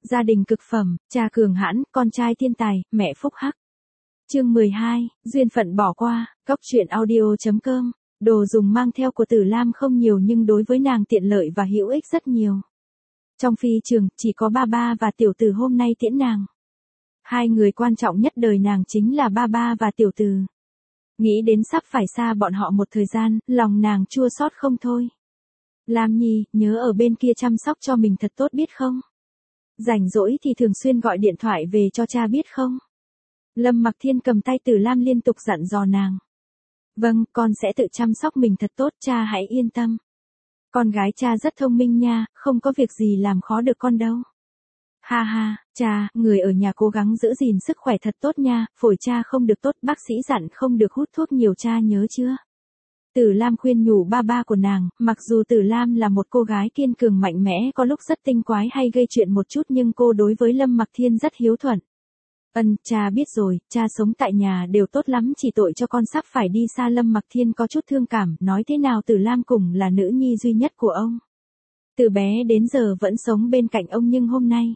Gia đình cực phẩm, cha cường hãn, con trai thiên tài, mẹ phúc hắc. Chương 12, duyên phận bỏ qua, góc truyện audio.com. Đồ dùng mang theo của Tử Lam không nhiều nhưng đối với nàng tiện lợi và hữu ích rất nhiều. Trong phi trường, chỉ có ba ba và tiểu tử hôm nay tiễn nàng. Hai người quan trọng nhất đời nàng chính là ba ba và tiểu tử. Nghĩ đến sắp phải xa bọn họ một thời gian, lòng nàng chua xót không thôi. Lam Nhi, nhớ ở bên kia chăm sóc cho mình thật tốt biết không? Rảnh rỗi thì thường xuyên gọi điện thoại về cho cha biết không? Lâm Mặc Thiên cầm tay Tử Lam liên tục dặn dò nàng. Vâng, con sẽ tự chăm sóc mình thật tốt, cha hãy yên tâm. Con gái cha rất thông minh nha, không có việc gì làm khó được con đâu. Ha ha, cha, người ở nhà cố gắng giữ gìn sức khỏe thật tốt nha, phổi cha không được tốt, bác sĩ dặn không được hút thuốc nhiều, cha nhớ chưa? Tử Lam khuyên nhủ ba ba của nàng, mặc dù Tử Lam là một cô gái kiên cường mạnh mẽ, có lúc rất tinh quái hay gây chuyện một chút nhưng cô đối với Lâm Mặc Thiên rất hiếu thuận. Cha biết rồi, cha sống tại nhà đều tốt lắm, chỉ tội cho con sắp phải đi xa. Lâm Mặc Thiên có chút thương cảm, nói thế nào Tử Lam cùng là nữ nhi duy nhất của ông. Từ bé đến giờ vẫn sống bên cạnh ông nhưng hôm nay.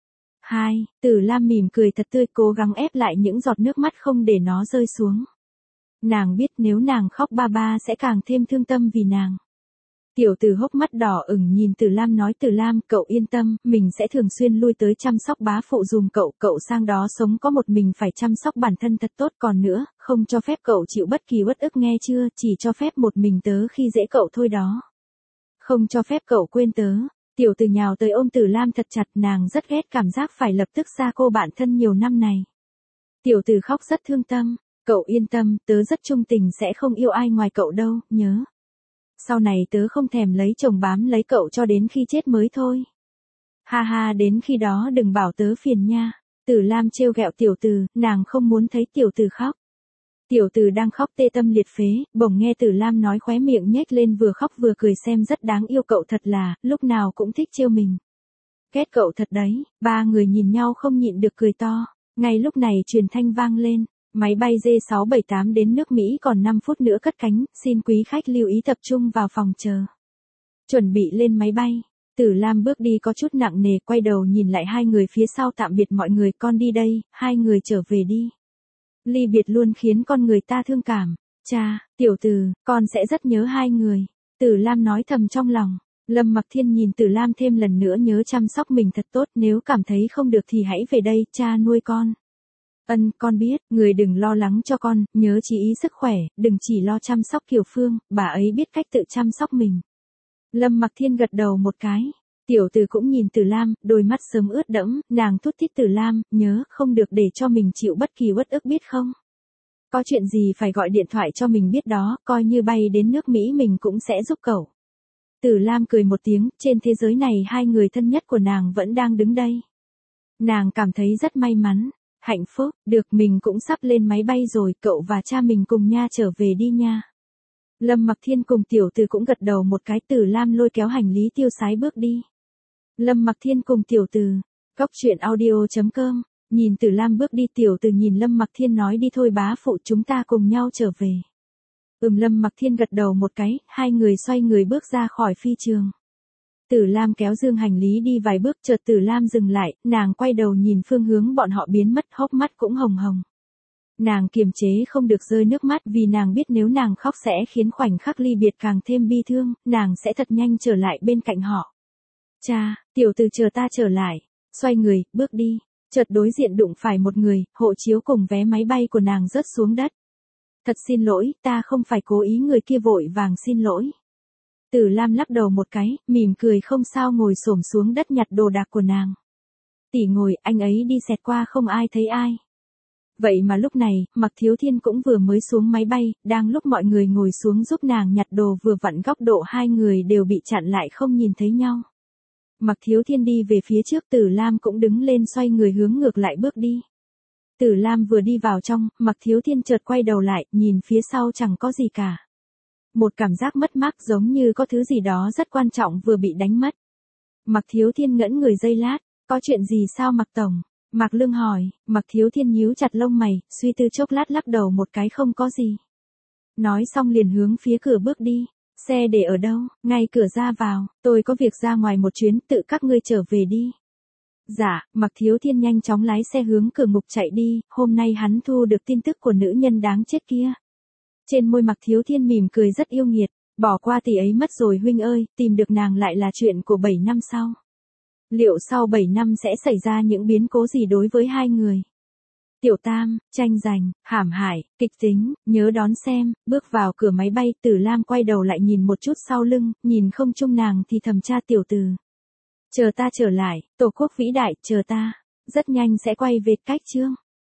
Tử Lam mỉm cười thật tươi, cố gắng ép lại những giọt nước mắt không để nó rơi xuống. Nàng biết nếu nàng khóc ba ba sẽ càng thêm thương tâm vì nàng. Tiểu tử hốc mắt đỏ ửng nhìn Tử Lam nói, Tử Lam, cậu yên tâm, mình sẽ thường xuyên lui tới chăm sóc bá phụ dùm cậu sang đó sống có một mình phải chăm sóc bản thân thật tốt, còn nữa, không cho phép cậu chịu bất kỳ uất ức nghe chưa, chỉ cho phép một mình tớ khi dễ cậu thôi đó. Không cho phép cậu quên tớ. Tiểu tử nhào tới ôm Tử Lam thật chặt, nàng rất ghét cảm giác phải lập tức xa cô bạn thân nhiều năm này. Tiểu tử khóc rất thương tâm, cậu yên tâm, tớ rất trung tình sẽ không yêu ai ngoài cậu đâu, nhớ. Sau này tớ không thèm lấy chồng bám lấy cậu cho đến khi chết mới thôi. Ha ha, đến khi đó đừng bảo tớ phiền nha. Tử Lam trêu ghẹo tiểu tử, nàng không muốn thấy tiểu tử khóc. Tiểu tử đang khóc tê tâm liệt phế, bỗng nghe Tử Lam nói khóe miệng nhếch lên vừa khóc vừa cười xem rất đáng yêu, cậu thật là, lúc nào cũng thích trêu mình. Ghét cậu thật đấy, ba người nhìn nhau không nhịn được cười to. Ngay lúc này truyền thanh vang lên. Máy bay J678 đến nước Mỹ còn 5 phút nữa cất cánh, xin quý khách lưu ý tập trung vào phòng chờ. Chuẩn bị lên máy bay, Tử Lam bước đi có chút nặng nề, quay đầu nhìn lại hai người phía sau, tạm biệt mọi người, con đi đây, hai người trở về đi. Ly biệt luôn khiến con người ta thương cảm. Cha, tiểu tử, con sẽ rất nhớ hai người. Tử Lam nói thầm trong lòng. Lâm Mặc Thiên nhìn Tử Lam thêm lần nữa, nhớ chăm sóc mình thật tốt, nếu cảm thấy không được thì hãy về đây, cha nuôi con. Con biết, người đừng lo lắng cho con, nhớ chú ý sức khỏe, đừng chỉ lo chăm sóc Kiều Phương, bà ấy biết cách tự chăm sóc mình. Lâm Mặc Thiên gật đầu một cái. Tiểu tử cũng nhìn Tử Lam, đôi mắt sớm ướt đẫm, nàng thút thít, Tử Lam, nhớ, không được để cho mình chịu bất kỳ uất ức biết không? Có chuyện gì phải gọi điện thoại cho mình biết đó, coi như bay đến nước Mỹ mình cũng sẽ giúp cậu. Tử Lam cười một tiếng, trên thế giới này hai người thân nhất của nàng vẫn đang đứng đây. Nàng cảm thấy rất may mắn. Hạnh phúc, được, mình cũng sắp lên máy bay rồi, cậu và cha mình cùng nha trở về đi nha. Lâm Mặc Thiên cùng tiểu tử cũng gật đầu một cái. Tử Lam lôi kéo hành lý tiêu sái bước đi. Lâm Mặc Thiên cùng tiểu tử, góc truyện audio.com, nhìn Tử Lam bước đi, tiểu tử nhìn Lâm Mặc Thiên nói, đi thôi bá phụ, chúng ta cùng nhau trở về. Lâm Mặc Thiên gật đầu một cái, hai người xoay người bước ra khỏi phi trường. Tử Lam kéo dương hành lý đi vài bước, chợt Tử Lam dừng lại, nàng quay đầu nhìn phương hướng bọn họ biến mất, hốc mắt cũng hồng hồng. Nàng kiềm chế không được rơi nước mắt vì nàng biết nếu nàng khóc sẽ khiến khoảnh khắc ly biệt càng thêm bi thương, nàng sẽ thật nhanh trở lại bên cạnh họ. Cha, tiểu tử chờ ta trở lại, xoay người, bước đi, chợt đối diện đụng phải một người, hộ chiếu cùng vé máy bay của nàng rớt xuống đất. Thật xin lỗi, ta không phải cố ý, người kia vội vàng xin lỗi. Tử Lam lắc đầu một cái, mỉm cười không sao, ngồi xổm xuống đất nhặt đồ đạc của nàng. Tỷ ngồi, anh ấy đi xẹt qua không ai thấy ai. Vậy mà lúc này, Mạc Thiếu Thiên cũng vừa mới xuống máy bay, đang lúc mọi người ngồi xuống giúp nàng nhặt đồ, vừa vặn góc độ hai người đều bị chặn lại không nhìn thấy nhau. Mạc Thiếu Thiên đi về phía trước, Tử Lam cũng đứng lên xoay người hướng ngược lại bước đi. Tử Lam vừa đi vào trong, Mạc Thiếu Thiên chợt quay đầu lại, nhìn phía sau chẳng có gì cả. Một cảm giác mất mát giống như có thứ gì đó rất quan trọng vừa bị đánh mất. Mạc Thiếu Thiên ngẩn người giây lát, có chuyện gì sao Mạc Tổng? Mạc Lương hỏi, Mạc Thiếu Thiên nhíu chặt lông mày, suy tư chốc lát lắc đầu một cái, không có gì. Nói xong liền hướng phía cửa bước đi. Xe để ở đâu? Ngay cửa ra vào, tôi có việc ra ngoài một chuyến, tự các ngươi trở về đi. Dạ, Mạc Thiếu Thiên nhanh chóng lái xe hướng cửa ngục chạy đi, hôm nay hắn thu được tin tức của nữ nhân đáng chết kia. Trên môi Mạc Thiếu Thiên mỉm cười rất yêu nghiệt, bỏ qua tỷ ấy mất rồi huynh ơi, tìm được nàng lại là chuyện của 7 năm sau. Liệu sau 7 năm sẽ xảy ra những biến cố gì đối với hai người? Tiểu Tam, tranh giành, hãm hại, kịch tính, nhớ đón xem, bước vào cửa máy bay, Tử Lam quay đầu lại nhìn một chút sau lưng, nhìn không chung nàng thì thầm tra tiểu từ. Chờ ta trở lại, Tổ quốc vĩ đại, chờ ta, rất nhanh sẽ quay về cách chương.